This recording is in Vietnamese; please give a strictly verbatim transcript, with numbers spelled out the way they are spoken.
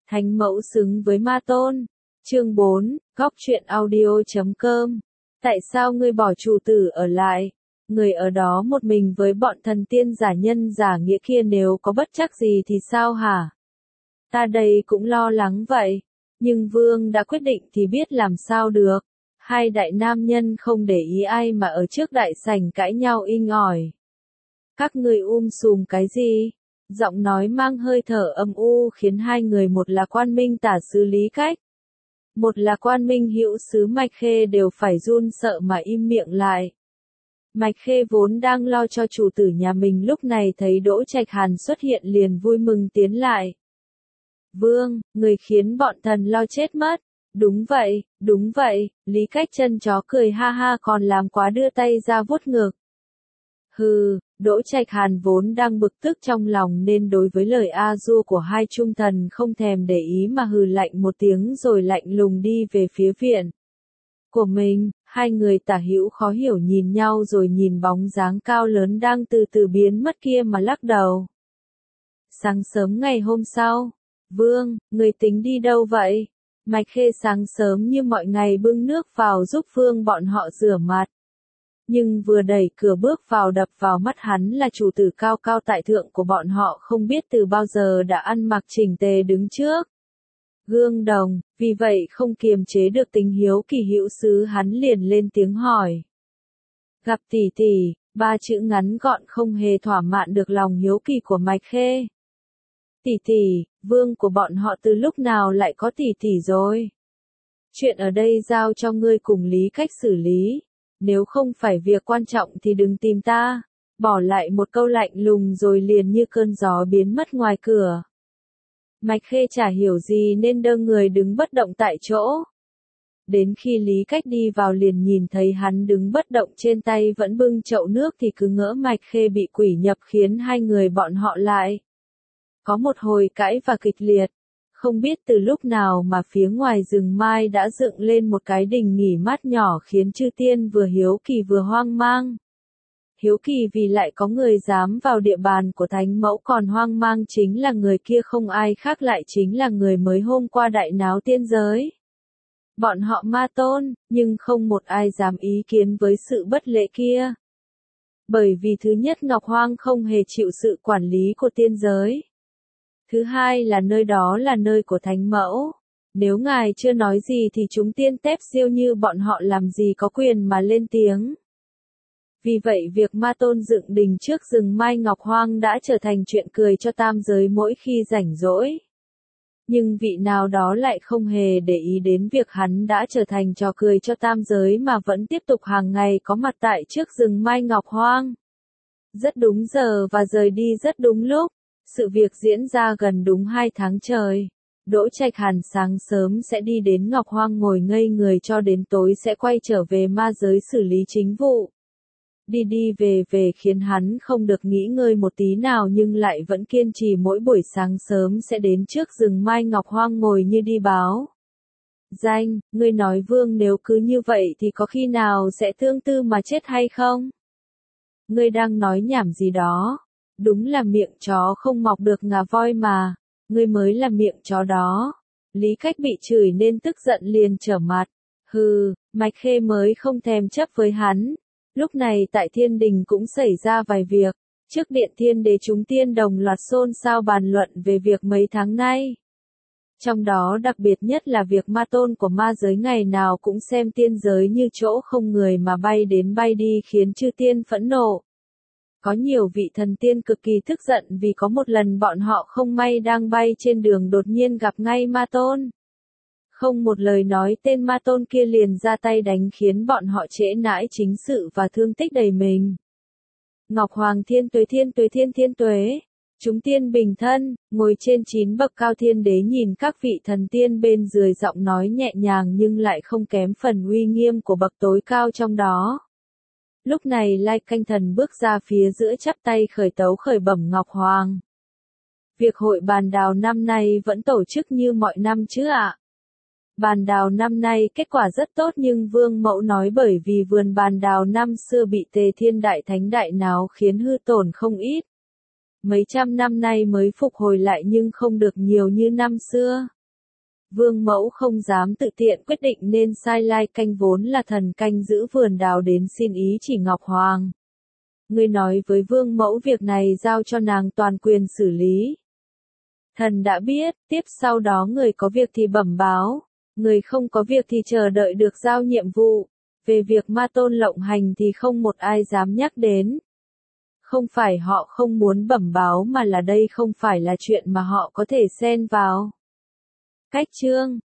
Thánh mẫu xứng với ma tôn. Chương bốn, góc truyện audio chấm com. Tại sao ngươi bỏ chủ tử ở lại? Người ở đó một mình với bọn thần tiên giả nhân giả nghĩa kia nếu có bất trắc gì thì sao hả? Ta đây cũng lo lắng vậy. Nhưng vương đã quyết định thì biết làm sao được. Hai đại nam nhân không để ý ai mà ở trước đại sảnh cãi nhau inh ỏi. Các ngươi um sùm cái gì? Giọng nói mang hơi thở âm u khiến hai người một là quan minh tả sứ Lý Cách, một là quan minh hữu sứ Mạch Khê đều phải run sợ mà im miệng lại. Mạch Khê vốn đang lo cho chủ tử nhà mình lúc này thấy Đỗ Trạch Hàn xuất hiện liền vui mừng tiến lại. Vương, người khiến bọn thần lo chết mất. Đúng vậy, đúng vậy, Lý Cách chân chó cười ha ha còn làm quá đưa tay ra vuốt ngực. Hừ, Đỗ Trạch Hàn vốn đang bực tức trong lòng nên đối với lời a dua của hai trung thần không thèm để ý mà hừ lạnh một tiếng rồi lạnh lùng đi về phía viện của mình. Hai người tả hữu khó hiểu nhìn nhau rồi nhìn bóng dáng cao lớn đang từ từ biến mất kia mà lắc đầu. Sáng sớm ngày hôm sau, Vương, người tính đi đâu vậy? Mạch Khê sáng sớm như mọi ngày bưng nước vào giúp Vương bọn họ rửa mặt. Nhưng vừa đẩy cửa bước vào đập vào mắt hắn là chủ tử cao cao tại thượng của bọn họ không biết từ bao giờ đã ăn mặc chỉnh tề đứng trước gương đồng, vì vậy không kiềm chế được tính hiếu kỳ hữu sứ hắn liền lên tiếng hỏi. Gặp tỷ tỷ, ba chữ ngắn gọn không hề thỏa mãn được lòng hiếu kỳ của Mạch Khê. Tỷ tỷ, vương của bọn họ từ lúc nào lại có tỷ tỷ rồi? Chuyện ở đây giao cho ngươi cùng Lý Cách xử lý. Nếu không phải việc quan trọng thì đừng tìm ta. Bỏ lại một câu lạnh lùng rồi liền như cơn gió biến mất ngoài cửa. Mạch Khê chả hiểu gì nên đơ người đứng bất động tại chỗ. Đến khi Lý Cách đi vào liền nhìn thấy hắn đứng bất động trên tay vẫn bưng chậu nước thì cứ ngỡ Mạch Khê bị quỷ nhập khiến hai người bọn họ lại có một hồi cãi và kịch liệt. Không biết từ lúc nào mà phía ngoài rừng mai đã dựng lên một cái đình nghỉ mát nhỏ khiến chư tiên vừa hiếu kỳ vừa hoang mang. Hiếu kỳ vì lại có người dám vào địa bàn của thánh mẫu còn hoang mang chính là người kia không ai khác lại chính là người mới hôm qua đại náo tiên giới. Bọn họ ma tôn, nhưng không một ai dám ý kiến với sự bất lễ kia. Bởi vì thứ nhất Ngọc Hoang không hề chịu sự quản lý của tiên giới. Thứ hai là nơi đó là nơi của thánh mẫu. Nếu ngài chưa nói gì thì chúng tiên tép siêu như bọn họ làm gì có quyền mà lên tiếng. Vì vậy việc ma tôn dựng đình trước rừng mai Ngọc Hoang đã trở thành chuyện cười cho tam giới mỗi khi rảnh rỗi. Nhưng vị nào đó lại không hề để ý đến việc hắn đã trở thành trò cười cho tam giới mà vẫn tiếp tục hàng ngày có mặt tại trước rừng mai Ngọc Hoang. Rất đúng giờ và rời đi rất đúng lúc. Sự việc diễn ra gần đúng hai tháng trời. Đỗ Trạch Hàn sáng sớm sẽ đi đến Ngọc Hoang ngồi ngây người cho đến tối sẽ quay trở về ma giới xử lý chính vụ. Đi đi về về khiến hắn không được nghỉ ngơi một tí nào nhưng lại vẫn kiên trì mỗi buổi sáng sớm sẽ đến trước rừng mai Ngọc Hoang ngồi như đi báo. Danh, ngươi nói vương nếu cứ như vậy thì có khi nào sẽ tương tư mà chết hay không? Ngươi đang nói nhảm gì đó? Đúng là miệng chó không mọc được ngà voi mà, ngươi mới là miệng chó đó. Lý Cách bị chửi nên tức giận liền trở mặt. Hừ, Mạch Khê mới không thèm chấp với hắn. Lúc này tại thiên đình cũng xảy ra vài việc. Trước điện thiên đế chúng tiên đồng loạt xôn xao bàn luận về việc mấy tháng nay. Trong đó đặc biệt nhất là việc ma tôn của ma giới ngày nào cũng xem tiên giới như chỗ không người mà bay đến bay đi khiến chư tiên phẫn nộ. Có nhiều vị thần tiên cực kỳ tức giận vì có một lần bọn họ không may đang bay trên đường đột nhiên gặp ngay ma tôn. Không một lời nói tên ma tôn kia liền ra tay đánh khiến bọn họ trễ nãi chính sự và thương tích đầy mình. Ngọc Hoàng thiên tuế thiên tuế thiên thiên tuế. Chúng tiên bình thân, ngồi trên chín bậc cao thiên đế nhìn các vị thần tiên bên dưới giọng nói nhẹ nhàng nhưng lại không kém phần uy nghiêm của bậc tối cao trong đó. Lúc này Lai Canh Thần bước ra phía giữa chắp tay khởi tấu khởi bẩm Ngọc Hoàng. Việc hội bàn đào năm nay vẫn tổ chức như mọi năm chứ ạ? Bàn đào năm nay kết quả rất tốt nhưng Vương Mẫu nói bởi vì vườn bàn đào năm xưa bị Tề Thiên Đại Thánh đại náo khiến hư tổn không ít. Mấy trăm năm nay mới phục hồi lại nhưng không được nhiều như năm xưa. Vương mẫu không dám tự tiện quyết định nên sai Lai Canh vốn là thần canh giữ vườn đào đến xin ý chỉ Ngọc Hoàng. Ngươi nói với vương mẫu việc này giao cho nàng toàn quyền xử lý. Thần đã biết, tiếp sau đó người có việc thì bẩm báo, người không có việc thì chờ đợi được giao nhiệm vụ. Về việc Ma Tôn lộng hành thì không một ai dám nhắc đến. Không phải họ không muốn bẩm báo mà là đây không phải là chuyện mà họ có thể xen vào. Cách chương